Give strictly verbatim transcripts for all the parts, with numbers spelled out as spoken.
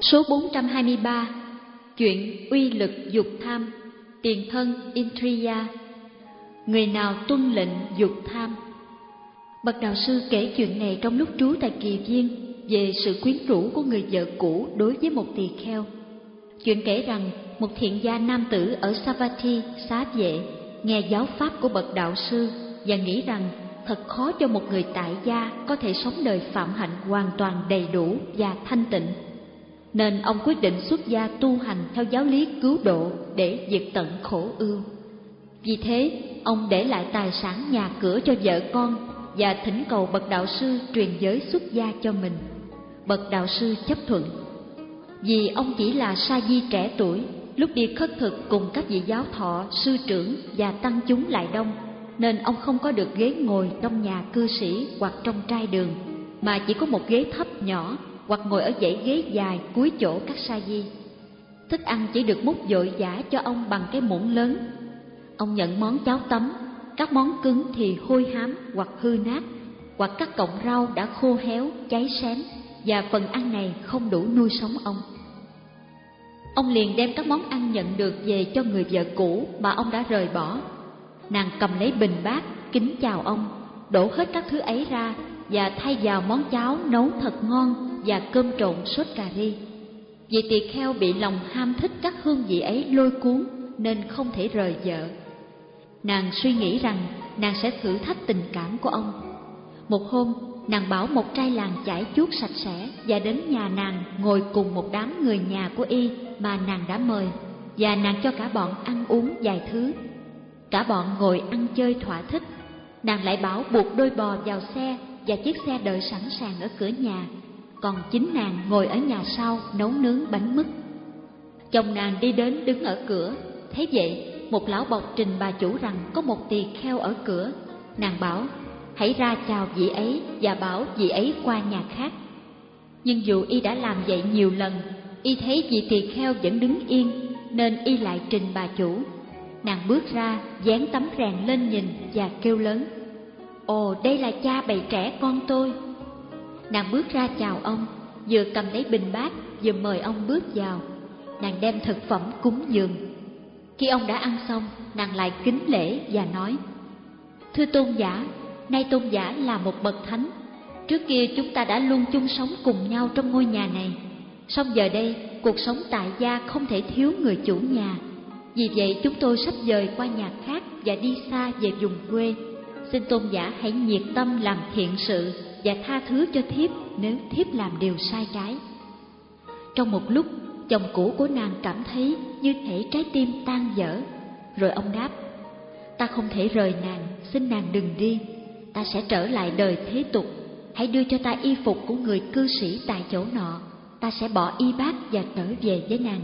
Số bốn trăm hai mươi ba. Chuyện uy lực dục tham, tiền thân Indriya. Người nào tuân lệnh dục tham. Bậc đạo sư kể chuyện này trong lúc trú tại Kỳ Viên về sự quyến rũ của người vợ cũ đối với một tỳ kheo. Chuyện kể rằng một thiện gia nam tử ở Savatthi, xá vệ, nghe giáo pháp của bậc đạo sư và nghĩ rằng thật khó cho một người tại gia có thể sống đời phạm hạnh hoàn toàn đầy đủ và thanh tịnh. Nên ông quyết định xuất gia tu hành theo giáo lý cứu độ để diệt tận khổ ưu. Vì thế, ông để lại tài sản nhà cửa cho vợ con và thỉnh cầu bậc đạo sư truyền giới xuất gia cho mình. Bậc đạo sư chấp thuận. Vì ông chỉ là sa di trẻ tuổi, lúc đi khất thực cùng các vị giáo thọ, sư trưởng và tăng chúng lại đông, nên ông không có được ghế ngồi trong nhà cư sĩ hoặc trong trai đường, mà chỉ có một ghế thấp nhỏ hoặc ngồi ở dãy ghế dài cuối chỗ các sa di. Thức ăn chỉ được múc vội vã cho ông bằng cái muỗng lớn. Ông nhận món cháo tấm, các món cứng thì hôi hám hoặc hư nát, hoặc các cọng rau đã khô héo, cháy xém, và phần ăn này không đủ nuôi sống ông. Ông liền đem các món ăn nhận được về cho người vợ cũ mà ông đã rời bỏ. Nàng cầm lấy bình bát, kính chào ông, đổ hết các thứ ấy ra và thay vào món cháo nấu thật ngon và cơm trộn sốt cà ri. Vị tỳ kheo bị lòng ham thích các hương vị ấy lôi cuốn nên không thể rời vợ. Nàng suy nghĩ rằng nàng sẽ thử thách tình cảm của ông. Một hôm, nàng bảo một trai làng chải chuốt sạch sẽ và đến nhà nàng ngồi cùng một đám người nhà của y mà nàng đã mời, và nàng cho cả bọn ăn uống vài thứ. Cả bọn ngồi ăn chơi thỏa thích. Nàng lại bảo buộc đôi bò vào xe và chiếc xe đợi sẵn sàng ở cửa nhà, còn chính nàng ngồi ở nhà sau nấu nướng bánh mứt. Chồng nàng đi đến đứng ở cửa, thấy vậy một lão bộc trình bà chủ rằng có một tỳ kheo ở cửa. Nàng bảo hãy ra chào vị ấy và bảo vị ấy qua nhà khác. Nhưng dù y đã làm vậy nhiều lần, y thấy vị tỳ kheo vẫn đứng yên, nên y lại trình bà chủ. Nàng bước ra, dán tấm rèn lên nhìn và kêu lớn: "Ồ, đây là cha bầy trẻ con tôi." Nàng bước ra chào ông, vừa cầm lấy bình bát, vừa mời ông bước vào. Nàng đem thực phẩm cúng dường. Khi ông đã ăn xong, nàng lại kính lễ và nói: "Thưa tôn giả, nay tôn giả là một bậc thánh. Trước kia chúng ta đã luôn chung sống cùng nhau trong ngôi nhà này. Song giờ đây, cuộc sống tại gia không thể thiếu người chủ nhà. Vì vậy chúng tôi sắp dời qua nhà khác và đi xa về vùng quê. Xin tôn giả hãy nhiệt tâm làm thiện sự và tha thứ cho thiếp nếu thiếp làm điều sai trái." Trong một lúc, chồng cũ của nàng cảm thấy như thể trái tim tan vỡ. Rồi ông đáp: "Ta không thể rời nàng, xin nàng đừng đi. Ta sẽ trở lại đời thế tục. Hãy đưa cho ta y phục của người cư sĩ tại chỗ nọ. Ta sẽ bỏ y bát và trở về với nàng."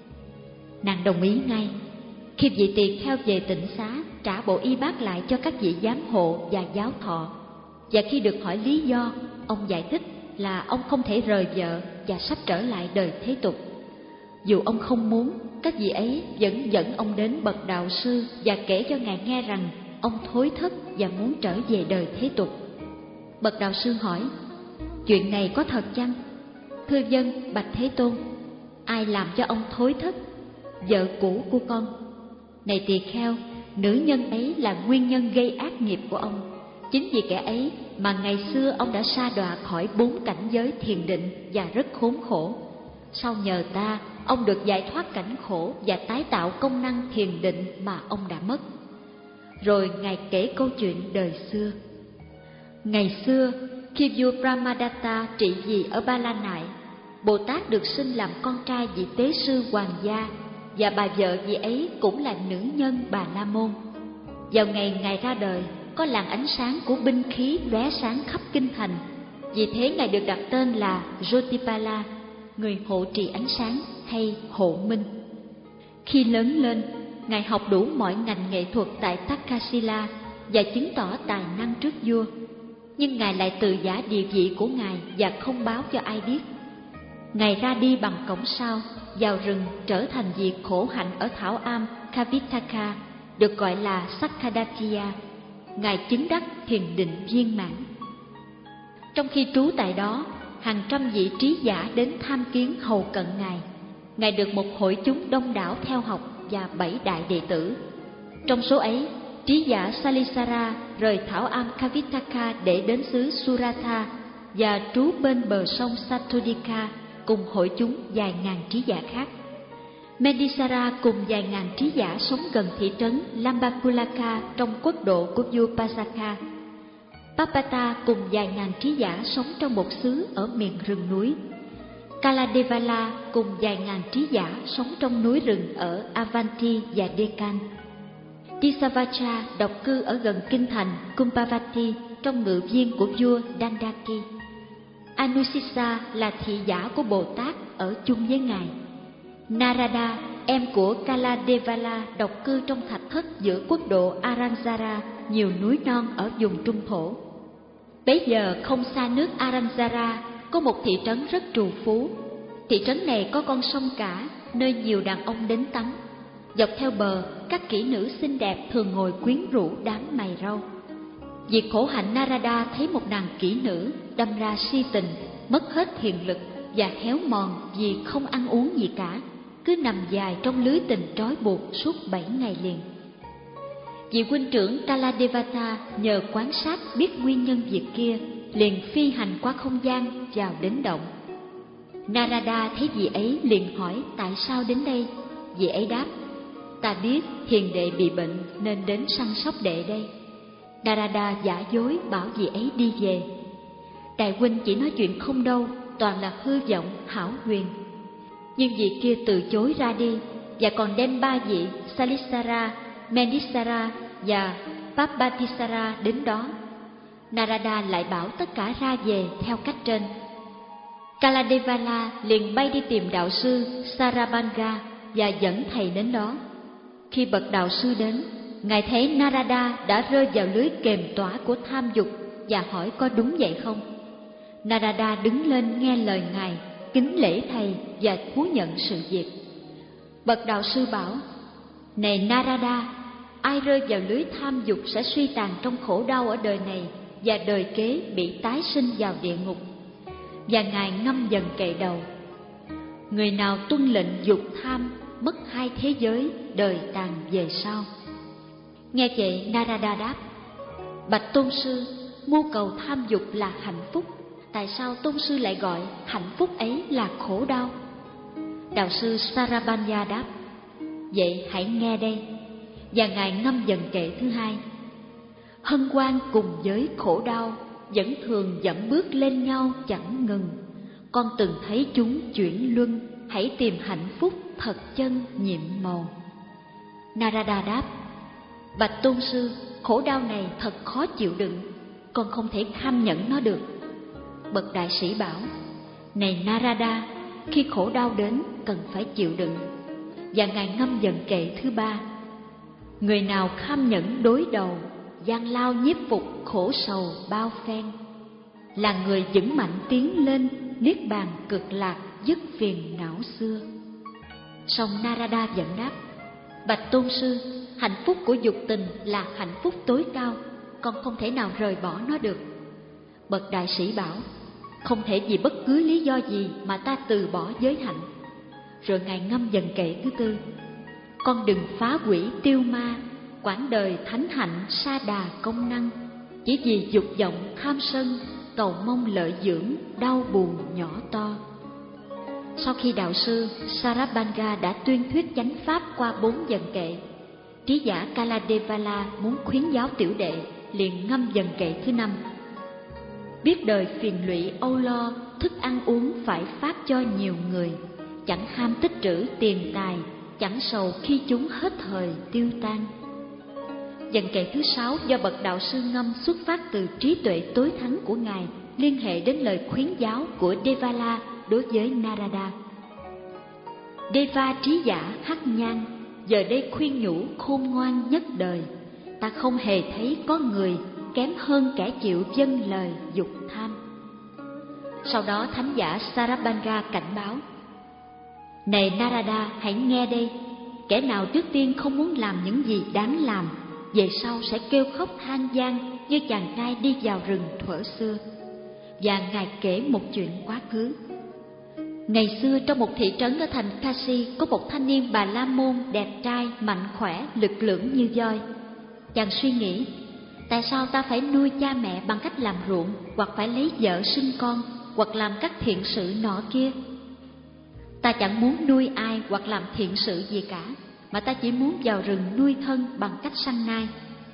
Nàng đồng ý ngay. Khi vị tỳ kheo về tịnh xá, trả bộ y bát lại cho các vị giám hộ và giáo thọ. Và khi được hỏi lý do, ông giải thích là ông không thể rời vợ và sắp trở lại đời thế tục. Dù ông không muốn, các vị ấy vẫn dẫn ông đến bậc đạo sư và kể cho ngài nghe rằng ông thối thất và muốn trở về đời thế tục. Bậc đạo sư hỏi: "Chuyện này có thật chăng?" "Thưa vâng, bạch Thế Tôn." "Ai làm cho ông thối thất?" "Vợ cũ của con." "Này tỳ kheo, nữ nhân ấy là nguyên nhân gây ác nghiệp của ông. Chính vì kẻ ấy mà ngày xưa ông đã sa đọa khỏi bốn cảnh giới thiền định và rất khốn khổ. Sau nhờ ta, ông được giải thoát cảnh khổ và tái tạo công năng thiền định mà ông đã mất." Rồi ngài kể câu chuyện đời xưa. Ngày xưa, khi vua Brahmadatta trị vì ở Ba La Nại, Bồ Tát được sinh làm con trai vị tế sư hoàng gia, và bà vợ vị ấy cũng là nữ nhân Bà La Môn. Vào ngày ngài ra đời, có làn ánh sáng của binh khí lóe sáng khắp kinh thành. Vì thế ngài được đặt tên là Jotipala, người hộ trì ánh sáng hay hộ minh. Khi lớn lên, ngài học đủ mọi ngành nghệ thuật tại Takshila và chứng tỏ tài năng trước vua. Nhưng ngài lại từ giả địa vị của ngài và không báo cho ai biết. Ngài ra đi bằng cổng sau, vào rừng trở thành việc khổ hạnh ở thảo am Kavitaka, được gọi là Sakkadatiya. Ngài chứng đắc thiền định viên mãn. Trong khi trú tại đó, hàng trăm vị trí giả đến tham kiến hầu cận Ngài. Ngài được một hội chúng đông đảo theo học và bảy đại đệ tử. Trong số ấy, trí giả Salisara rời thảo am Kavitaka để đến xứ Suratha và trú bên bờ sông Satodika cùng hội chúng vài ngàn trí giả khác. Medisara cùng vài ngàn trí giả sống gần thị trấn Lambakulaka trong quốc độ của vua Pasaka. Papata cùng vài ngàn trí giả sống trong một xứ ở miền rừng núi. Kaladevala cùng vài ngàn trí giả sống trong núi rừng ở Avanti và Deccan. Tisavacha độc cư ở gần kinh thành Kumbhavati trong ngự viên của vua Dandaki. Anusisa là thị giả của Bồ Tát ở chung với Ngài. Narada, em của Kaladevala, độc cư trong thạch thất giữa quốc độ Aranjara, nhiều núi non ở vùng trung thổ. Bấy giờ không xa nước Aranjara có một thị trấn rất trù phú. Thị trấn này có con sông cả, nơi nhiều đàn ông đến tắm. Dọc theo bờ, các kỹ nữ xinh đẹp thường ngồi quyến rũ đám mày râu. Vì khổ hạnh, Narada thấy một nàng kỹ nữ đâm ra si tình, mất hết hiền lực và héo mòn vì không ăn uống gì cả, cứ nằm dài trong lưới tình trói buộc suốt bảy ngày liền. Vị huynh trưởng Kaladevata nhờ quan sát biết nguyên nhân việc kia, liền phi hành qua không gian vào đến động. Narada thấy vị ấy liền hỏi tại sao đến đây. Vị ấy đáp: ta biết hiền đệ bị bệnh nên đến săn sóc đệ đây. Narada giả dối bảo vị ấy đi về. Đại huynh chỉ nói chuyện không đâu, toàn là hư vọng hão huyền. Nhưng vị kia từ chối ra đi, và còn đem ba vị Salisara, Medisara và Papatisara đến đó. Narada lại bảo tất cả ra về theo cách trên. Kaladevala liền bay đi tìm đạo sư Sarabanga và dẫn thầy đến đó. Khi bậc đạo sư đến, ngài thấy Narada đã rơi vào lưới kềm tỏa của tham dục và hỏi có đúng vậy không. Narada đứng lên nghe lời ngài, kính lễ thầy và thú nhận sự việc. Bậc đạo sư bảo: này Narada, ai rơi vào lưới tham dục sẽ suy tàn trong khổ đau ở đời này và đời kế bị tái sinh vào địa ngục. Và ngài ngâm dần kệ đầu: người nào tuân lệnh dục tham mất hai thế giới, đời tàn về sau. Nghe vậy, Narada đáp: bạch tôn sư, mưu cầu tham dục là hạnh phúc, tại sao tôn sư lại gọi hạnh phúc ấy là khổ đau? Đạo sư Sarabanya đáp: vậy hãy nghe đây. Và ngài ngâm dần kệ thứ hai: hân hoan cùng với khổ đau vẫn thường dẫm bước lên nhau chẳng ngừng. Con từng thấy chúng chuyển luân, hãy tìm hạnh phúc thật chân nhiệm màu. Narada đáp: bạch tôn sư, khổ đau này thật khó chịu đựng, con không thể kham nhẫn nó được. Bậc đại sĩ bảo: này Narada, khi khổ đau đến cần phải chịu đựng. Và ngài ngâm dần kệ thứ ba: người nào kham nhẫn đối đầu, gian lao nhiếp phục khổ sầu bao phen, là người vững mạnh tiến lên niết bàn cực lạc, dứt phiền não xưa. Song Narada vẫn đáp: bạch tôn sư, hạnh phúc của dục tình là hạnh phúc tối cao, con không thể nào rời bỏ nó được. Bậc đại sĩ bảo: không thể vì bất cứ lý do gì mà ta từ bỏ giới hạnh. Rồi ngài ngâm dần kệ thứ tư: con đừng phá hủy tiêu ma, quãng đời thánh hạnh sa đà công năng, chỉ vì dục vọng tham sân, cầu mong lợi dưỡng, đau buồn nhỏ to. Sau khi đạo sư Sarabanga đã tuyên thuyết chánh pháp qua bốn dần kệ, trí giả Kaladevala muốn khuyến giáo tiểu đệ, liền ngâm dần kệ thứ năm: biết đời phiền lụy âu lo, thức ăn uống phải phát cho nhiều người, chẳng ham tích trữ tiền tài, chẳng sầu khi chúng hết thời tiêu tan. Dần kệ thứ sáu do bậc đạo sư ngâm xuất phát từ trí tuệ tối thắng của ngài, liên hệ đến lời khuyến giáo của Devala đối với Narada. Deva trí giả hắc nhan giờ đây khuyên nhủ khôn ngoan nhất đời, ta không hề thấy có người kém hơn kẻ chịu vâng lời dục tham. Sau đó thánh giả Sarabanga cảnh báo: này Narada, hãy nghe đây. Kẻ nào trước tiên không muốn làm những gì đáng làm, về sau sẽ kêu khóc than van như chàng trai đi vào rừng thuở xưa. và Ngài kể một chuyện quá khứ. Ngày xưa trong một thị trấn ở thành Kashi có một thanh niên Bà La Môn đẹp trai, mạnh khỏe, lực lưỡng như voi. Chàng suy nghĩ, tại sao ta phải nuôi cha mẹ bằng cách làm ruộng, hoặc phải lấy vợ sinh con, hoặc làm các thiện sự nọ kia? Ta chẳng muốn nuôi ai hoặc làm thiện sự gì cả, mà ta chỉ muốn vào rừng nuôi thân bằng cách săn nai.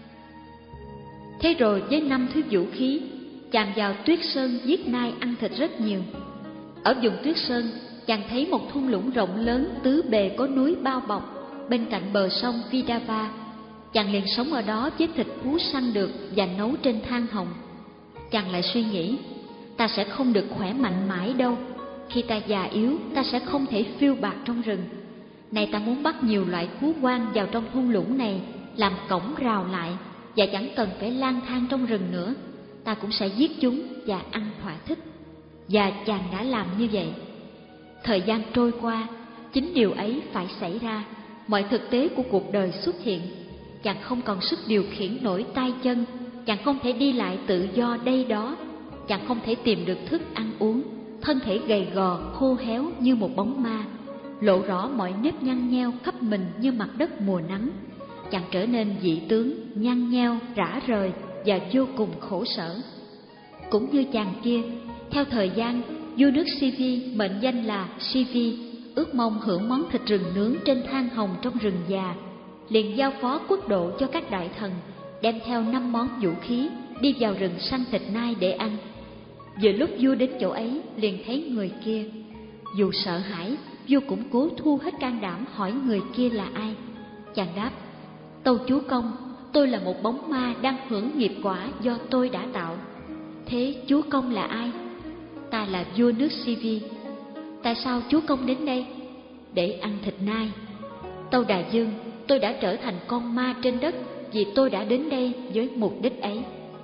Thế rồi với năm thứ vũ khí, chàng vào Tuyết Sơn giết nai ăn thịt rất nhiều. Ở vùng Tuyết Sơn, chàng thấy một thung lũng rộng lớn tứ bề có núi bao bọc, bên cạnh bờ sông Vidava. Chàng liền sống ở đó với thịt thú săn được và nấu trên than hồng. Chàng lại suy nghĩ, ta sẽ không được khỏe mạnh mãi đâu. Khi ta già yếu, ta sẽ không thể phiêu bạt trong rừng. Này ta muốn bắt nhiều loại thú hoang vào trong thung lũng này, làm cổng rào lại, và chẳng cần phải lang thang trong rừng nữa. Ta cũng sẽ giết chúng và ăn thỏa thích. Và chàng đã làm như vậy. Thời gian trôi qua, chính điều ấy phải xảy ra. Mọi thực tế của cuộc đời xuất hiện. Chàng không còn sức điều khiển nổi tay chân, chàng không thể đi lại tự do đây đó, chàng không thể tìm được thức ăn uống, thân thể gầy gò khô héo như một bóng ma, lộ rõ mọi nếp nhăn nheo khắp mình như mặt đất mùa nắng. Chàng trở nên dị tướng, nhăn nheo, rã rời và vô cùng khổ sở. Cũng như chàng kia, theo thời gian, vua nước Sivi mệnh danh là Sivi, ước mong hưởng món thịt rừng nướng trên than hồng trong rừng già, liền giao phó quốc độ cho các đại thần, đem theo năm món vũ khí đi vào rừng săn thịt nai để ăn. Vừa lúc vua đến chỗ ấy, liền thấy người kia. Dù sợ hãi, vua cũng cố thu hết can đảm hỏi người kia là ai. Chàng đáp, tâu chúa công, tôi là một bóng ma đang hưởng nghiệp quả do tôi đã tạo. Thế chúa công là ai? Ta là vua nước Sivi. Tại sao chúa công đến đây? Để ăn thịt nai. Tâu đại vương, tôi đã trở thành con ma trên đất vì tôi đã đến đây với mục đích ấy.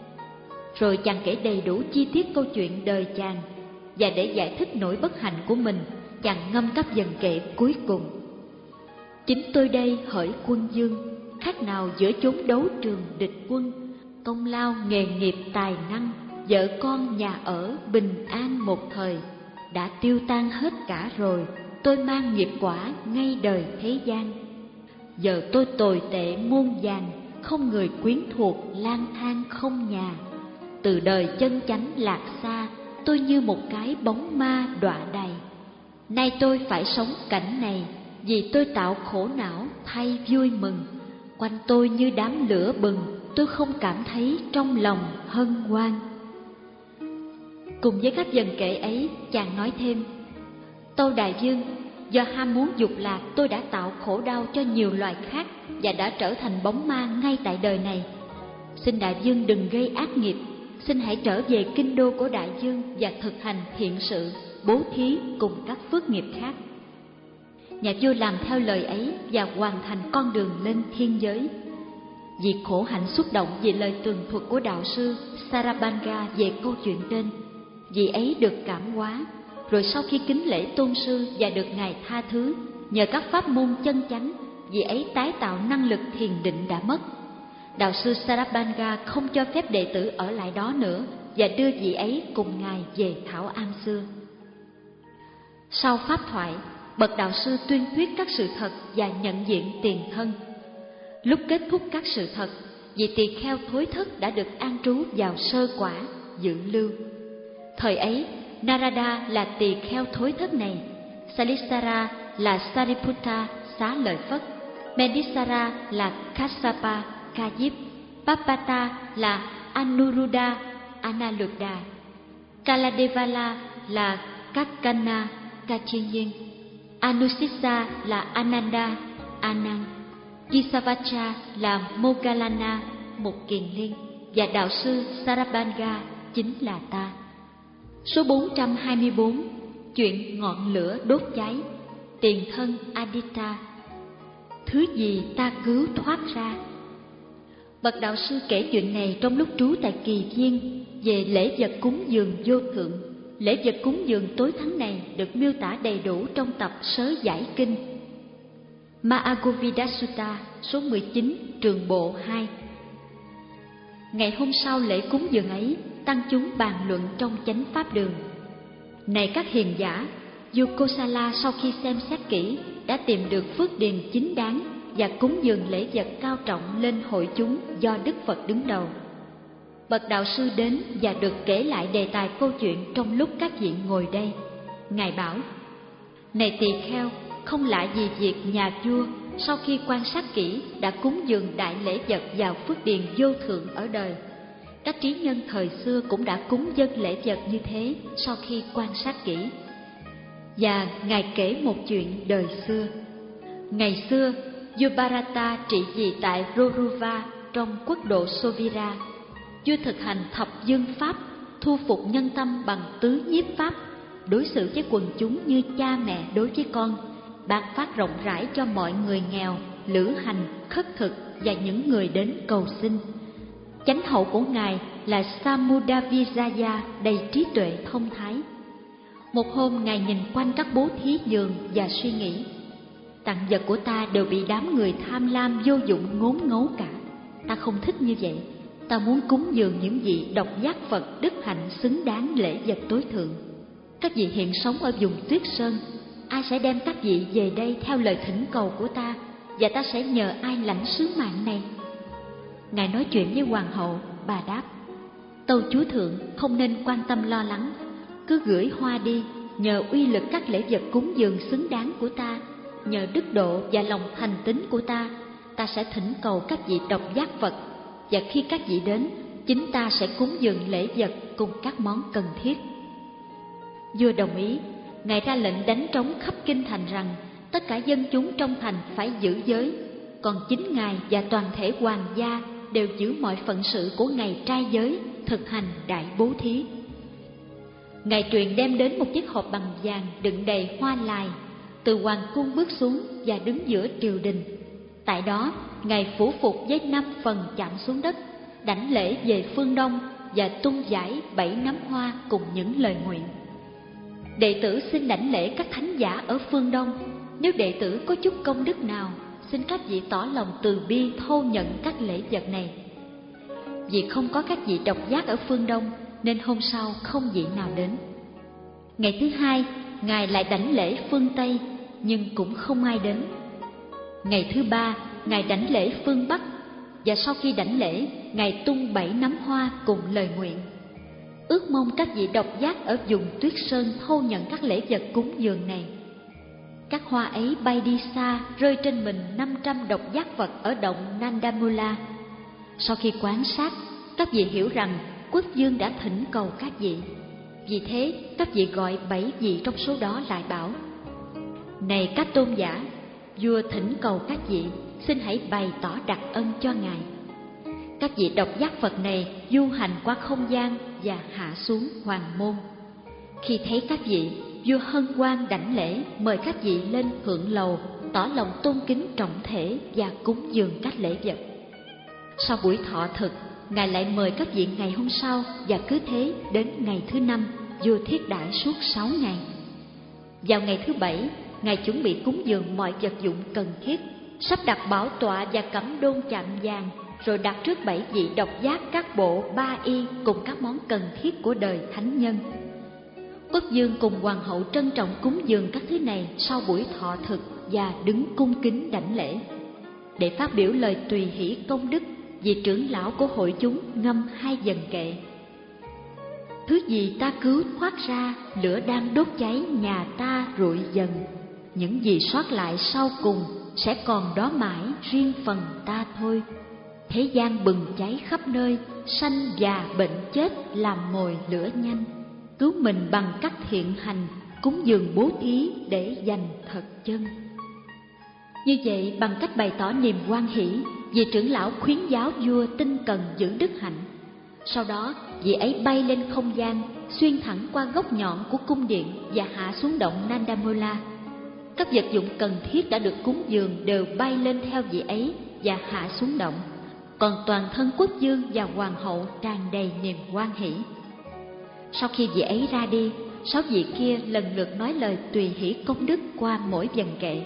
Rồi chàng kể đầy đủ chi tiết câu chuyện đời chàng, và để giải thích nỗi bất hạnh của mình, chàng ngâm các vần kệ cuối cùng. Chính tôi đây hỡi quân vương, khác nào giữa chốn đấu trường địch quân, công lao nghề nghiệp tài năng, vợ con nhà ở bình an một thời, đã tiêu tan hết cả rồi. Tôi mang nghiệp quả ngay đời thế gian. Giờ tôi tồi tệ muôn vàn, không người quyến thuộc, lang thang không nhà. Từ đời chân chánh lạc xa, tôi như một cái bóng ma đọa đầy. Nay tôi phải sống cảnh này, vì tôi tạo khổ não thay vui mừng. Quanh tôi như đám lửa bừng, tôi không cảm thấy trong lòng hân hoan. Cùng với các vần kệ ấy, chàng nói thêm, tâu đại vương, do ham muốn dục lạc, tôi đã tạo khổ đau cho nhiều loài khác và đã trở thành bóng ma ngay tại đời này. Xin đại vương đừng gây ác nghiệp, xin hãy trở về kinh đô của đại vương và thực hành thiện sự, bố thí cùng các phước nghiệp khác. Nhà vua làm theo lời ấy và hoàn thành con đường lên thiên giới. Vì khổ hạnh xúc động vì lời tường thuật của đạo sư Sarabanga về câu chuyện trên, vị ấy được cảm hóa. Rồi sau khi kính lễ tôn sư và được Ngài tha thứ, nhờ các pháp môn chân chánh, vị ấy tái tạo năng lực thiền định đã mất. Đạo sư Sarabanga không cho phép đệ tử ở lại đó nữa và đưa vị ấy cùng Ngài về Thảo Am xưa. Sau pháp thoại, bậc đạo sư tuyên thuyết các sự thật và nhận diện tiền thân. Lúc kết thúc các sự thật, vị tỳ kheo thối thất đã được an trú vào sơ quả, dự lưu. Thời ấy, Narada là tỳ kheo thối thất này, Salisara là Sariputta xá lợi Phất, Medisara là Kassapa ca diếp, Papata là Anuruddha Analuddha, Kaladevala là Kakkana ca chiên nhiên, Anusisa là Ananda Anand, Kisavacha là Moggallana một kiền liên, và đạo sư Sarabanga chính là ta. Số bốn trăm hai mươi bốn, chuyện ngọn lửa đốt cháy, tiền thân Aditya. Thứ gì ta cứu thoát ra? Bậc đạo sư kể chuyện này trong lúc trú tại Kỳ Viên về lễ vật cúng dường vô thượng. Lễ vật cúng dường tối thắng này được miêu tả đầy đủ trong tập Sớ Giải Kinh Mahagovida Sutta số mười chín, trường bộ hai. Ngày hôm sau lễ cúng dường ấy, tăng chúng bàn luận trong chánh pháp đường. Này các hiền giả, vua Kosala sau khi xem xét kỹ đã tìm được phước điền chính đáng và cúng dường lễ vật cao trọng lên hội chúng do Đức Phật đứng đầu. Bậc đạo sư đến và được kể lại đề tài câu chuyện trong lúc các vị ngồi đây. Ngài bảo: Này tỳ kheo, không lạ gì việc nhà vua sau khi quan sát kỹ đã cúng dường đại lễ vật vào phước điền vô thượng ở đời. Các trí nhân thời xưa cũng đã cúng dâng lễ vật như thế sau khi quan sát kỹ. Và Ngài kể một chuyện đời xưa. Ngày xưa, vua Bharata trị vì tại Roruva trong quốc độ Sovira. Vua thực hành thập dương pháp, thu phục nhân tâm bằng tứ nhiếp pháp, đối xử với quần chúng như cha mẹ đối với con, ban phát rộng rãi cho mọi người nghèo, lữ hành, khất thực và những người đến cầu xin. Chánh hậu của Ngài là Samudavijaya đầy trí tuệ thông thái. Một hôm Ngài nhìn quanh các bố thí giường và suy nghĩ: tặng vật của ta đều bị đám người tham lam vô dụng ngốn ngấu cả. Ta không thích như vậy. Ta muốn cúng dường những vị độc giác Phật đức hạnh xứng đáng lễ vật tối thượng. Các vị hiện sống ở vùng Tuyết Sơn, ai sẽ đem các vị về đây theo lời thỉnh cầu của ta, và ta sẽ nhờ ai lãnh sứ mạng này? Ngài nói chuyện với hoàng hậu, bà đáp: Tâu chúa thượng không nên quan tâm lo lắng, cứ gửi hoa đi, nhờ uy lực các lễ vật cúng dường xứng đáng của ta, nhờ đức độ và lòng thành tín của ta, ta sẽ thỉnh cầu các vị độc giác Phật, và khi các vị đến, chính ta sẽ cúng dường lễ vật cùng các món cần thiết. Vua đồng ý. Ngài ra lệnh đánh trống khắp kinh thành rằng tất cả dân chúng trong thành phải giữ giới, còn chính Ngài và toàn thể hoàng gia đều giữ mọi phận sự của ngày trai giới, thực hành đại bố thí. Ngài truyền đem đến một chiếc hộp bằng vàng đựng đầy hoa lài, từ hoàng cung bước xuống và đứng giữa triều đình. Tại đó, Ngài phủ phục với năm phần chạm xuống đất, đảnh lễ về phương Đông và tung giải bảy nắm hoa cùng những lời nguyện. Đệ tử xin đảnh lễ các thánh giả ở phương Đông. Nếu đệ tử có chút công đức nào, xin các vị tỏ lòng từ bi thâu nhận các lễ vật này. Vì không có các vị độc giác ở phương Đông, nên hôm sau không vị nào đến. Ngày thứ hai, Ngài lại đảnh lễ phương Tây, nhưng cũng không ai đến. Ngày thứ ba, Ngài đảnh lễ phương Bắc, và sau khi đảnh lễ, Ngài tung bảy nắm hoa cùng lời nguyện. Ước mong các vị độc giác ở vùng Tuyết Sơn thâu nhận các lễ vật cúng dường này. Các hoa ấy bay đi xa, rơi trên mình năm trăm độc giác Phật ở động Nandamula. Sau khi quan sát, các vị hiểu rằng quốc vương đã thỉnh cầu các vị. Vì thế, các vị gọi bảy vị trong số đó lại bảo: Này các tôn giả, vua thỉnh cầu các vị, xin hãy bày tỏ đặc ân cho Ngài. Các vị độc giác Phật này du hành qua không gian và hạ xuống hoàng môn. Khi thấy các vị, vua hân hoan đảnh lễ, mời các vị lên hưởng lầu, tỏ lòng tôn kính trọng thể và cúng dường các lễ vật. Sau buổi thọ thực, Ngài lại mời các vị ngày hôm sau, và cứ thế đến ngày thứ năm, vua thiết đãi suốt sáu ngày. Vào ngày thứ bảy, Ngài chuẩn bị cúng dường mọi vật dụng cần thiết, sắp đặt bảo tọa và cẩm đôn chạm vàng, rồi đặt trước bảy vị độc giác các bộ ba y cùng các món cần thiết của đời thánh nhân. Quốc vương cùng hoàng hậu trân trọng cúng dường các thứ này sau buổi thọ thực và đứng cung kính đảnh lễ. Để phát biểu lời tùy hỷ công đức, vị trưởng lão của hội chúng ngâm hai dần kệ: Thứ gì ta cứu thoát ra, lửa đang đốt cháy nhà ta rụi dần. Những gì sót lại sau cùng sẽ còn đó mãi riêng phần ta thôi. Thế gian bừng cháy khắp nơi, sanh già bệnh chết làm mồi lửa nhanh. Cứu mình bằng cách thiện hành, cúng dường bố thí để dành thật chân. Như vậy, bằng cách bày tỏ niềm hoan hỷ, vị trưởng lão khuyến giáo vua tinh cần giữ đức hạnh. Sau đó, vị ấy bay lên không gian, xuyên thẳng qua góc nhọn của cung điện và hạ xuống động Nandamula. Các vật dụng cần thiết đã được cúng dường đều bay lên theo vị ấy và hạ xuống động, còn toàn thân quốc vương và hoàng hậu tràn đầy niềm hoan hỷ. Sau khi vị ấy ra đi, sáu vị kia lần lượt nói lời tùy hỷ công đức qua mỗi vần kệ.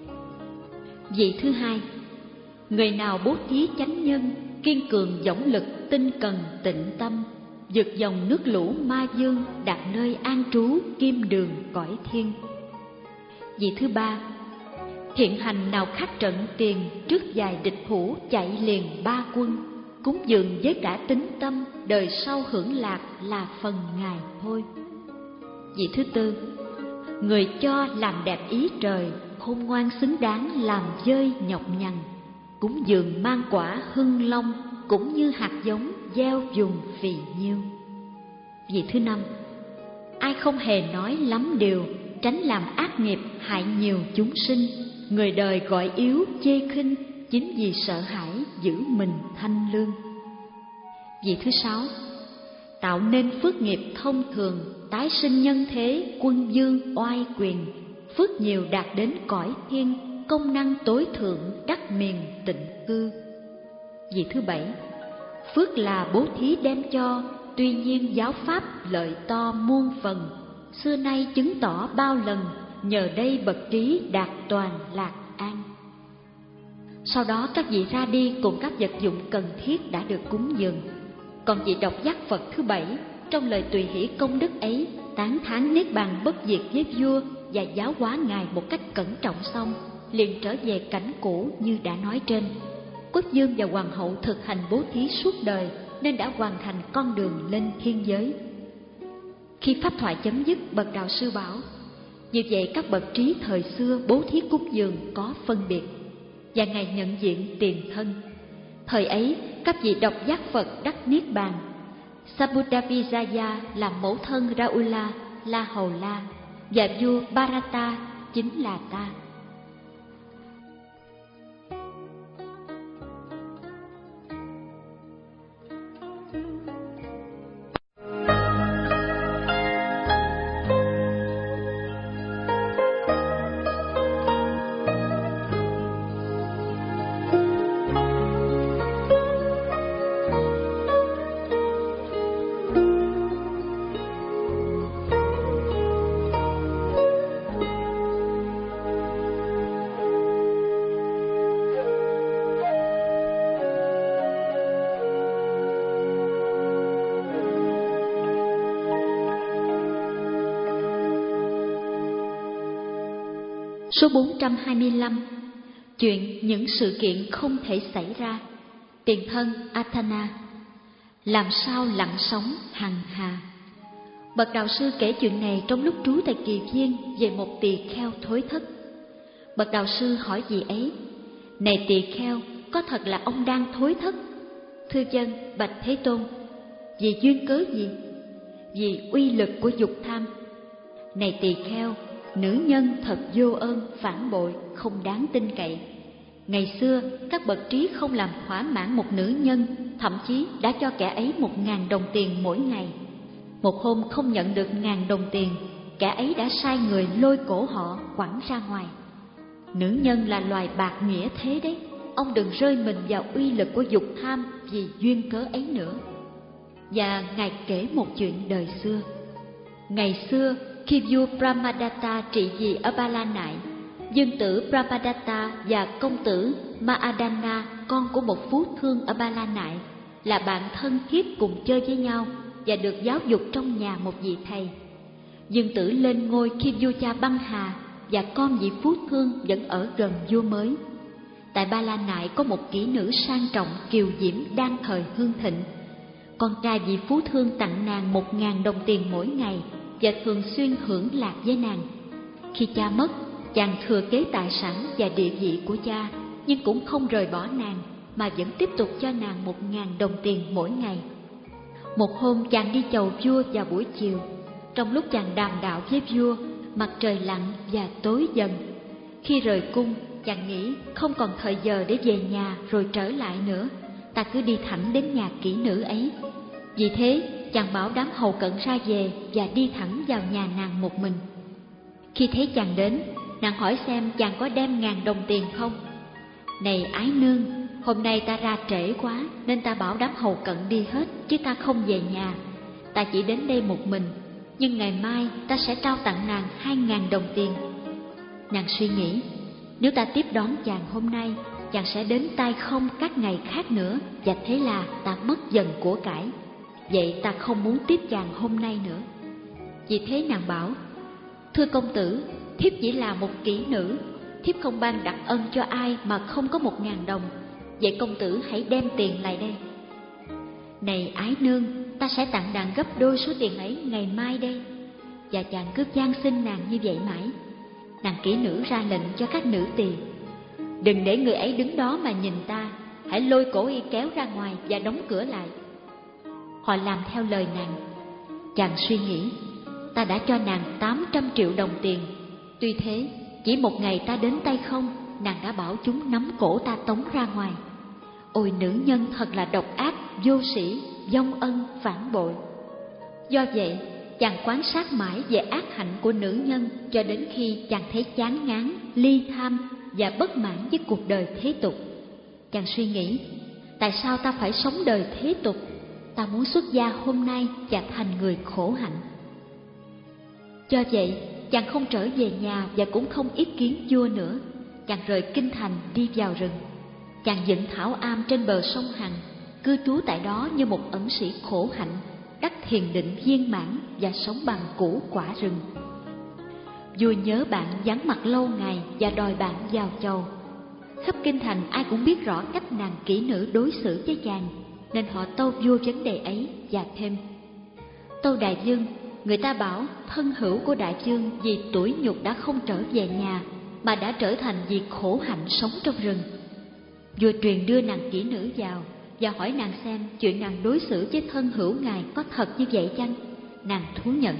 Vị thứ hai: Người nào bố thí chánh nhân, kiên cường dũng lực, tinh cần tịnh tâm, vượt dòng nước lũ ma dương, đặt nơi an trú kim đường cõi thiên. Vị thứ ba, thiện hành nào khắc trận tiền, trước dài địch thủ chạy liền ba quân, cúng dường với cả tín tâm, đời sau hưởng lạc là phần Ngài thôi. Vị thứ tư, người cho làm đẹp ý trời, khôn ngoan xứng đáng làm dơi nhọc nhằn, cúng dường mang quả hưng long, cũng như hạt giống gieo dùng phì nhiêu. Vị thứ năm, ai không hề nói lắm điều, tránh làm ác nghiệp hại nhiều chúng sinh, người đời gọi yếu chê khinh, chính vì sợ hãi giữ mình thanh lương. Vị thứ sáu, tạo nên phước nghiệp thông thường, tái sinh nhân thế quân dương oai quyền, phước nhiều đạt đến cõi thiên, công năng tối thượng đắc miền tịnh cư. Vị thứ bảy, phước là bố thí đem cho, tuy nhiên giáo pháp lợi to muôn phần, xưa nay chứng tỏ bao lần, nhờ đây bậc trí đạt toàn lạc an. Sau đó các vị ra đi cùng các vật dụng cần thiết đã được cúng dường. Còn vị độc giác Phật thứ bảy, trong lời tùy hỷ công đức ấy, tán thán niết bàn bất diệt với vua và giáo hóa Ngài một cách cẩn trọng xong, liền trở về cảnh cũ như đã nói trên. Quốc vương và hoàng hậu thực hành bố thí suốt đời, nên đã hoàn thành con đường lên thiên giới. Khi pháp thoại chấm dứt, bậc đạo sư bảo: như vậy các bậc trí thời xưa bố thí cúng dường có phân biệt, và Ngài nhận diện tiền thân. Thời ấy, các vị độc giác Phật đắc niết bàn. Sambuddhavijaya là mẫu thân Rahula, La Hầu La, và vua Bharata chính là ta. Số bốn trăm hai mươi lăm. Chuyện những sự kiện không thể xảy ra. Tiền thân Athana. Làm sao lặng sóng hằng hà. Bậc đạo sư kể chuyện này trong lúc trú tại Kỳ Viên về một tỳ kheo thối thất. Bậc đạo sư hỏi vị ấy: này tỳ kheo, có thật là ông đang thối thất? Thưa dân, bạch Thế Tôn. Vì duyên cớ gì? Vì uy lực của dục tham. Này tỳ kheo, nữ nhân thật vô ơn, phản bội, không đáng tin cậy. Ngày xưa, các bậc trí không làm thỏa mãn một nữ nhân, thậm chí đã cho kẻ ấy một ngàn đồng tiền mỗi ngày. Một hôm không nhận được ngàn đồng tiền, kẻ ấy đã sai người lôi cổ họ quẳng ra ngoài. Nữ nhân là loài bạc nghĩa thế đấy, ông đừng rơi mình vào uy lực của dục tham vì duyên cớ ấy nữa. Và Ngài kể một chuyện đời xưa. Ngày xưa, khi vua Brahmadatta trị vì ở Ba La Nại, dương tử Brahmadatta và công tử Mahadana, con của một phú thương ở Ba La Nại, là bạn thân thiết cùng chơi với nhau và được giáo dục trong nhà một vị thầy. Dương tử lên ngôi khi vua cha băng hà, và con vị phú thương vẫn ở gần vua mới. Tại Ba La Nại có một kỹ nữ sang trọng kiều diễm đang thời hương thịnh. Con trai vị phú thương tặng nàng một ngàn đồng tiền mỗi ngày và thường xuyên hưởng lạc với nàng. Khi cha mất, chàng thừa kế tài sản và địa vị của cha, nhưng cũng không rời bỏ nàng, mà vẫn tiếp tục cho nàng một ngàn đồng tiền mỗi ngày. Một hôm chàng đi chầu vua vào buổi chiều. Trong lúc chàng đàm đạo với vua, mặt trời lặn và tối dần. Khi rời cung, chàng nghĩ không còn thời giờ để về nhà rồi trở lại nữa, ta cứ đi thẳng đến nhà kỹ nữ ấy. Vì thế, chàng bảo đám hầu cận ra về và đi thẳng vào nhà nàng một mình. Khi thấy chàng đến, nàng hỏi xem chàng có đem ngàn đồng tiền không. Này ái nương, hôm nay ta ra trễ quá nên ta bảo đám hầu cận đi hết, chứ ta không về nhà. Ta chỉ đến đây một mình, nhưng ngày mai ta sẽ trao tặng nàng hai ngàn đồng tiền. Nàng suy nghĩ, nếu ta tiếp đón chàng hôm nay, chàng sẽ đến tay không các ngày khác nữa, và thế là ta mất dần của cải. vậy ta không muốn tiếp chàng hôm nay nữa. Vì thế nàng bảo: thưa công tử, thiếp chỉ là một kỹ nữ, thiếp không ban đặc ân cho ai mà không có một ngàn đồng, vậy công tử hãy đem tiền lại đây. Này ái nương, ta sẽ tặng nàng gấp đôi số tiền ấy ngày mai đây. Và chàng cứ van xin nàng như vậy mãi. Nàng kỹ nữ ra lệnh cho các nữ tỳ: đừng để người ấy đứng đó mà nhìn ta, hãy lôi cổ y kéo ra ngoài và đóng cửa lại. Họ làm theo lời nàng. Chàng suy nghĩ, ta đã cho nàng tám trăm triệu đồng tiền, tuy thế chỉ một ngày ta đến tay không, nàng đã bảo chúng nắm cổ ta tống ra ngoài. Ôi nữ nhân thật là độc ác, vô sĩ, vong ân, phản bội. Do vậy chàng quan sát mãi về ác hạnh của nữ nhân, cho đến khi chàng thấy chán ngán, ly tham và bất mãn với cuộc đời thế tục. Chàng suy nghĩ, tại sao ta phải sống đời thế tục? Ta muốn xuất gia hôm nay và thành người khổ hạnh. Do vậy chàng không trở về nhà và cũng không ý kiến vua nữa. Chàng rời kinh thành đi vào rừng. Chàng dựng thảo am trên bờ sông Hằng, cư trú tại đó như một ẩn sĩ khổ hạnh, đắc thiền định viên mãn và sống bằng củ quả rừng. Vua nhớ bạn vắng mặt lâu ngày và đòi bạn vào chầu. Khắp kinh thành ai cũng biết rõ cách nàng kỹ nữ đối xử với chàng, nên họ tâu vua vấn đề ấy và thêm: tâu đại vương, người ta bảo thân hữu của đại vương vì tủi nhục đã không trở về nhà, mà đã trở thành việc khổ hạnh sống trong rừng. Vua truyền đưa nàng kỹ nữ vào và hỏi nàng xem chuyện nàng đối xử với thân hữu ngài có thật như vậy chăng. Nàng thú nhận: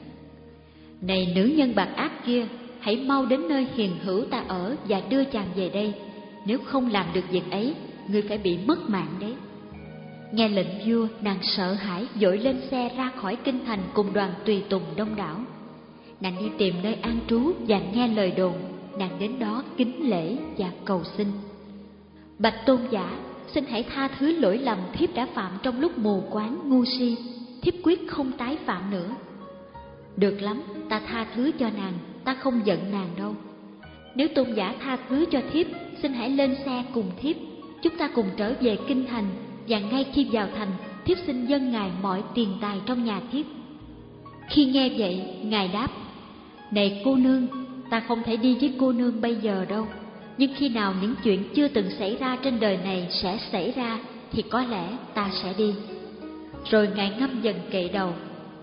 này nữ nhân bạc ác kia, hãy mau đến nơi hiền hữu ta ở và đưa chàng về đây. Nếu không làm được việc ấy, ngươi phải bị mất mạng đấy. Nghe lệnh vua, nàng sợ hãi vội lên xe ra khỏi kinh thành cùng đoàn tùy tùng đông đảo. Nàng đi tìm nơi an trú và nghe lời đồn. Nàng đến đó kính lễ và cầu xin: bạch tôn giả, xin hãy tha thứ lỗi lầm thiếp đã phạm trong lúc mù quáng ngu si, thiếp quyết không tái phạm nữa. Được lắm, ta tha thứ cho nàng, ta không giận nàng đâu. Nếu tôn giả tha thứ cho thiếp, xin hãy lên xe cùng thiếp, chúng ta cùng trở về kinh thành, và ngay khi vào thành, thiếp xin dâng ngài mọi tiền tài trong nhà thiếp. Khi nghe vậy, ngài đáp: này cô nương, ta không thể đi với cô nương bây giờ đâu, nhưng khi nào những chuyện chưa từng xảy ra trên đời này sẽ xảy ra thì có lẽ ta sẽ đi. Rồi ngài ngâm dần kệ đầu: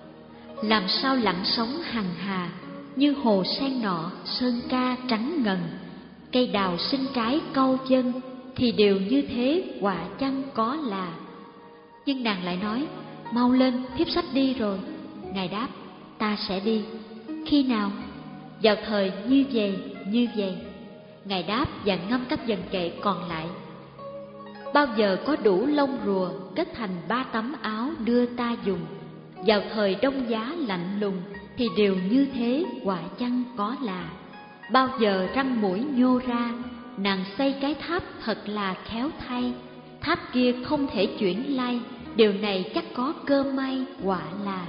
làm sao lặng sóng hằng hà, như hồ sen nọ sơn ca trắng ngần, cây đào sinh trái câu chân, thì đều như thế quả chăng có là. Nhưng nàng lại nói: mau lên, thiếp sắp đi rồi. Ngài đáp: ta sẽ đi. Khi nào? Vào thời như vậy, như vậy. Ngài đáp và ngâm các dần kệ còn lại: bao giờ có đủ lông rùa kết thành ba tấm áo đưa ta dùng, vào thời đông giá lạnh lùng, thì đều như thế quả chăng có là. Bao giờ răng mũi nhô ra, nàng xây cái tháp thật là khéo thay, tháp kia không thể chuyển lay, điều này chắc có cơ may quả là.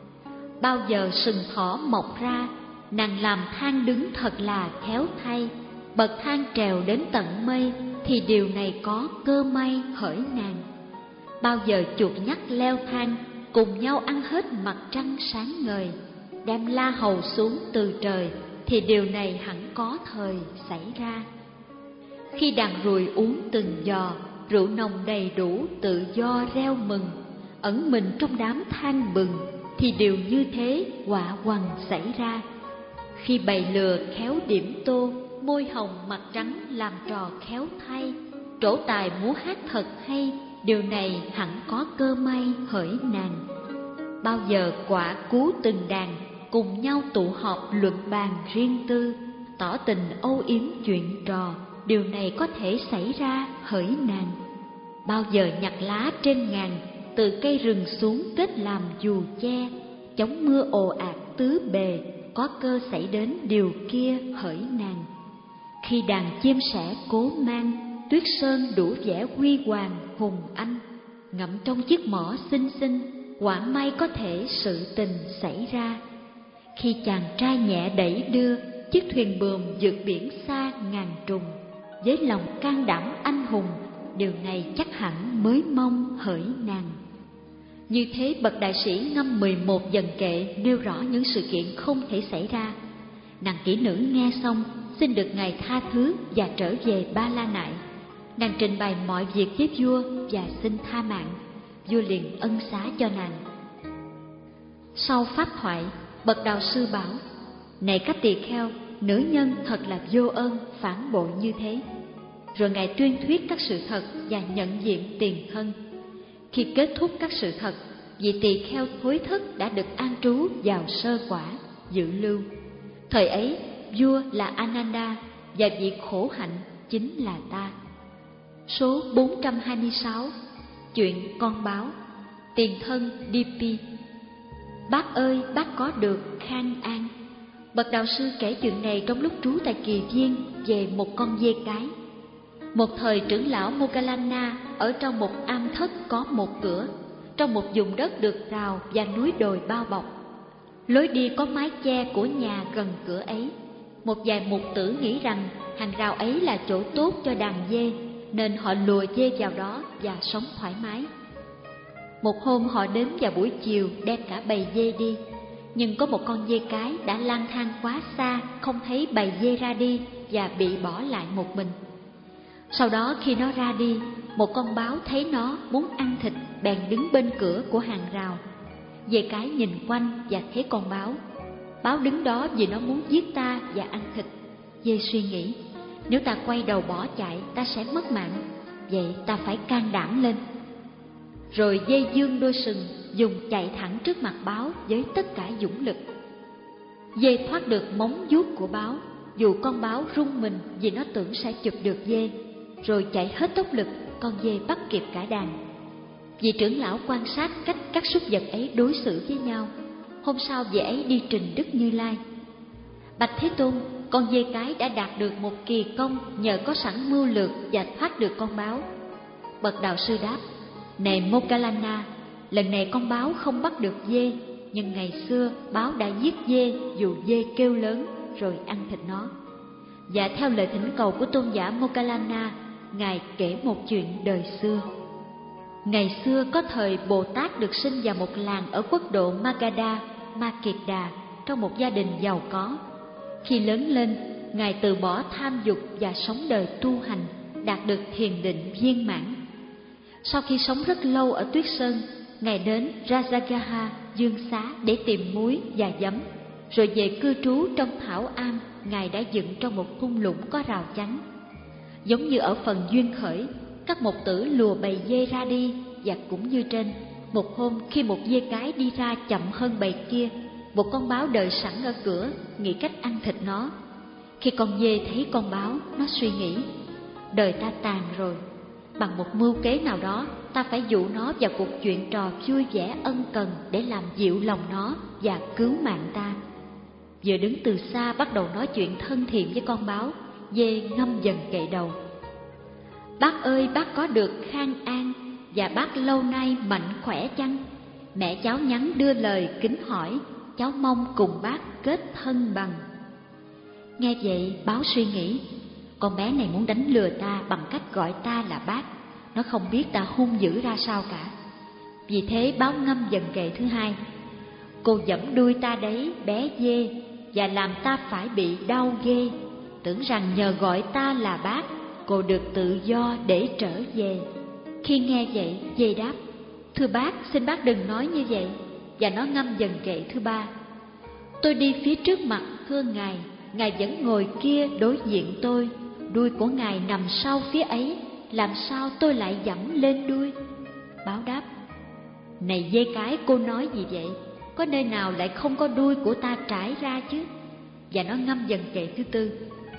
Bao giờ sừng thỏ mọc ra, nàng làm thang đứng thật là khéo thay, bậc thang trèo đến tận mây, thì điều này có cơ may hỡi nàng. Bao giờ chuột nhắt leo thang, cùng nhau ăn hết mặt trăng sáng ngời, đem la hầu xuống từ trời, thì điều này hẳn có thời xảy ra. Khi đàn ruồi uống từng giò, rượu nồng đầy đủ tự do reo mừng, ẩn mình trong đám than bừng, thì điều như thế quả quằn xảy ra. Khi bầy lừa khéo điểm tô, môi hồng mặt trắng làm trò khéo thay, trổ tài múa hát thật hay, điều này hẳn có cơ may hỡi nàng. Bao giờ quả cú từng đàn, cùng nhau tụ họp luận bàn riêng tư, tỏ tình âu yếm chuyện trò, điều này có thể xảy ra hỡi nàng. Bao giờ nhặt lá trên ngàn, từ cây rừng xuống kết làm dù che, chống mưa ồ ạt tứ bề, có cơ xảy đến điều kia hỡi nàng. Khi đàn chim sẻ cố mang, tuyết sơn đủ vẻ huy hoàng hùng anh, ngậm trong chiếc mỏ xinh xinh, quả may có thể sự tình xảy ra. Khi chàng trai nhẹ đẩy đưa, chiếc thuyền buồm vượt biển xa ngàn trùng, với lòng can đảm anh hùng, điều này chắc hẳn mới mong hỡi nàng. Như thế bậc đại sĩ ngâm mười một dần kệ nêu rõ những sự kiện không thể xảy ra. Nàng kỹ nữ nghe xong xin được ngài tha thứ và trở về Ba La Nại. Nàng trình bày mọi việc với vua và xin tha mạng. Vua liền ân xá cho nàng. Sau pháp thoại, bậc đạo sư bảo: này các tỳ kheo, nữ nhân thật là vô ơn, phản bội như thế. Rồi ngài tuyên thuyết các sự thật và nhận diện tiền thân. Khi kết thúc các sự thật, vị tỳ kheo thối thất đã được an trú vào sơ quả dự lưu. Thời ấy vua là Ananda và vị khổ hạnh chính là ta. Số bốn trăm hai mươi sáu. Chuyện con báo. Tiền thân đê pê. Bác ơi, bác có được khang an. Bậc đạo sư kể chuyện này trong lúc trú tại Kỳ Viên về một con dê cái. Một thời trưởng lão Moggallana ở trong một am thất có một cửa, trong một vùng đất được rào và núi đồi bao bọc. Lối đi có mái che của nhà gần cửa ấy. Một vài mục tử nghĩ rằng hàng rào ấy là chỗ tốt cho đàn dê, nên họ lùa dê vào đó và sống thoải mái. Một hôm họ đến vào buổi chiều đem cả bầy dê đi, nhưng có một con dê cái đã lang thang quá xa, không thấy bầy dê ra đi và bị bỏ lại một mình. Sau đó khi nó ra đi, một con báo thấy nó muốn ăn thịt, bèn đứng bên cửa của hàng rào. Dê cái nhìn quanh và thấy con báo. Báo đứng đó vì nó muốn giết ta và ăn thịt. Dê suy nghĩ, nếu ta quay đầu bỏ chạy, ta sẽ mất mạng, vậy ta phải can đảm lên. Rồi dê dương đôi sừng, dùng chạy thẳng trước mặt báo với tất cả dũng lực. Dê thoát được móng vuốt của báo, dù con báo rung mình vì nó tưởng sẽ chụp được dê. Rồi chạy hết tốc lực, con dê bắt kịp cả đàn. Vị trưởng lão quan sát cách các súc vật ấy đối xử với nhau. Hôm sau vị ấy đi trình Đức Như Lai. Bạch Thế Tôn, con dê cái đã đạt được một kỳ công nhờ có sẵn mưu lược và thoát được con báo. Bậc đạo sư đáp: này Moggallana, lần này con báo không bắt được dê, nhưng ngày xưa báo đã giết dê dù dê kêu lớn, rồi ăn thịt nó. Và theo lời thỉnh cầu của tôn giả Moggallana, ngài kể một chuyện đời xưa. Ngày xưa có thời Bồ Tát được sinh vào một làng ở quốc độ Magadha, Makeda, trong một gia đình giàu có. Khi lớn lên, ngài từ bỏ tham dục và sống đời tu hành, đạt được thiền định viên mãn. Sau khi sống rất lâu ở Tuyết Sơn, ngài đến Rajagaha, Dương Xá để tìm muối và giấm, rồi về cư trú trong thảo am ngài đã dựng trong một thung lũng có rào chắn. Giống như ở phần duyên khởi, các mục tử lùa bầy dê ra đi, và cũng như trên, một hôm khi một dê cái đi ra chậm hơn bầy kia, một con báo đợi sẵn ở cửa, nghĩ cách ăn thịt nó. Khi con dê thấy con báo, nó suy nghĩ, đời ta tàn rồi, bằng một mưu kế nào đó ta phải dụ nó vào cuộc chuyện trò vui vẻ ân cần để làm dịu lòng nó và cứu mạng ta. Vừa đứng từ xa bắt đầu nói chuyện thân thiện với con báo, dê ngâm dần kệ đầu: bác ơi, bác có được khang an, và bác lâu nay mạnh khỏe chăng? Mẹ cháu nhắn đưa lời kính hỏi, cháu mong cùng bác kết thân bằng. Nghe vậy, báo suy nghĩ, con bé này muốn đánh lừa ta bằng cách gọi ta là bác. Nó không biết ta hung dữ ra sao cả. Vì thế báo ngâm dần kệ thứ hai: cô giẫm đuôi ta đấy, bé dê, và làm ta phải bị đau ghê. Tưởng rằng nhờ gọi ta là bác, cô được tự do để trở về. Khi nghe vậy, dê đáp: thưa bác, xin bác đừng nói như vậy. Và nó ngâm dần kệ thứ ba: tôi đi phía trước mặt thưa ngài, ngài vẫn ngồi kia đối diện tôi, đuôi của ngài nằm sau phía ấy, làm sao tôi lại dẫm lên đuôi? Báo đáp: này dê cái, cô nói gì vậy? Có nơi nào lại không có đuôi của ta trải ra chứ? Và nó ngâm dần kệ thứ tư: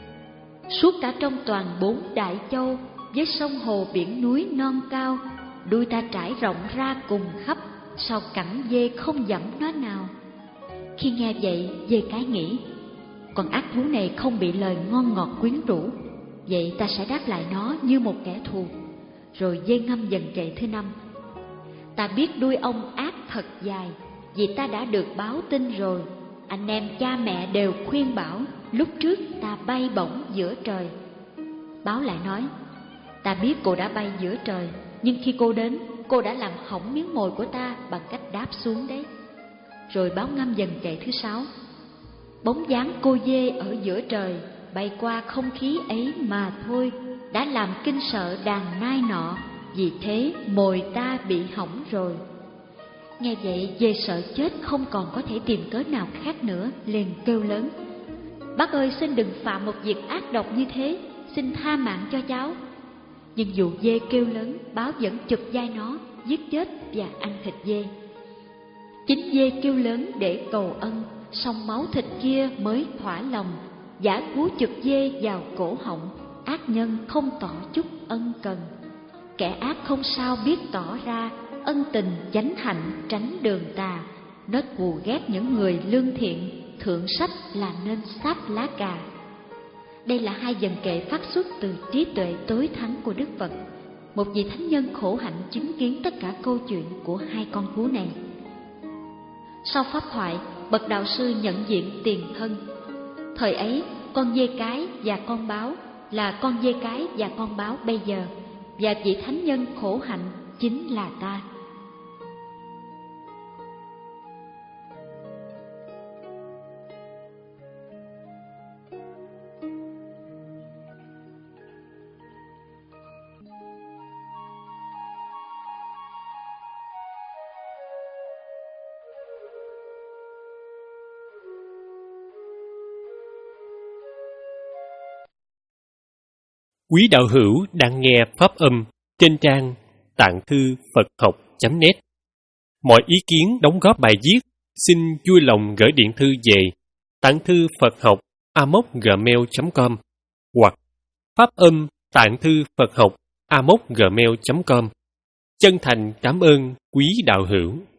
suốt cả trong toàn bốn đại châu, với sông hồ biển núi non cao, đuôi ta trải rộng ra cùng khắp, sao cẳng dê không dẫm nó nào? Khi nghe vậy, dê cái nghĩ, con ác thú này không bị lời ngon ngọt quyến rũ, vậy ta sẽ đáp lại nó như một kẻ thù. Rồi dê ngâm dần kệ thứ năm: ta biết đuôi ông ác thật dài, vì ta đã được báo tin rồi. Anh em cha mẹ đều khuyên bảo, lúc trước ta bay bổng giữa trời. Báo lại nói: ta biết cô đã bay giữa trời, nhưng khi cô đến, cô đã làm hỏng miếng mồi của ta bằng cách đáp xuống đấy. Rồi báo ngâm dần chạy thứ sáu. Bóng dáng cô dê ở giữa trời bay qua không khí ấy mà thôi đã làm kinh sợ đàn nai nọ, vì thế mồi ta bị hỏng rồi. Nghe vậy, dê sợ chết không còn có thể tìm cớ nào khác nữa, liền kêu lớn: Bác ơi, xin đừng phạm một việc ác độc như thế, xin tha mạng cho cháu. Nhưng dù dê kêu lớn, báo vẫn chụp vai nó, giết chết và ăn thịt dê. Chính dê kêu lớn để cầu ân, song máu thịt kia mới thỏa lòng, giả cú chụp dê vào cổ họng. Ác nhân không tỏ chút ân cần, kẻ ác không sao biết tỏ ra ân tình chánh hạnh, tránh đường tà. Nó thù ghét những người lương thiện, thượng sách là nên sáp lá cà. Đây là hai dần kệ phát xuất từ trí tuệ tối thắng của Đức Phật. Một vị thánh nhân khổ hạnh chứng kiến tất cả câu chuyện của hai con thú này. Sau pháp thoại, bậc đạo sư nhận diện tiền thân. Thời ấy, con dê cái và con báo là con dê cái và con báo bây giờ, và vị thánh nhân khổ hạnh chính là ta. Quý đạo hữu đang nghe pháp âm trên trang tạng thư Phật học chấm net. Mọi ý kiến đóng góp bài viết xin vui lòng gửi điện thư về tạng thư Phật học a m o c gmail chấm com hoặc pháp âm tạng thư Phật học a m o c gmail chấm com. Chân thành cảm ơn quý đạo hữu.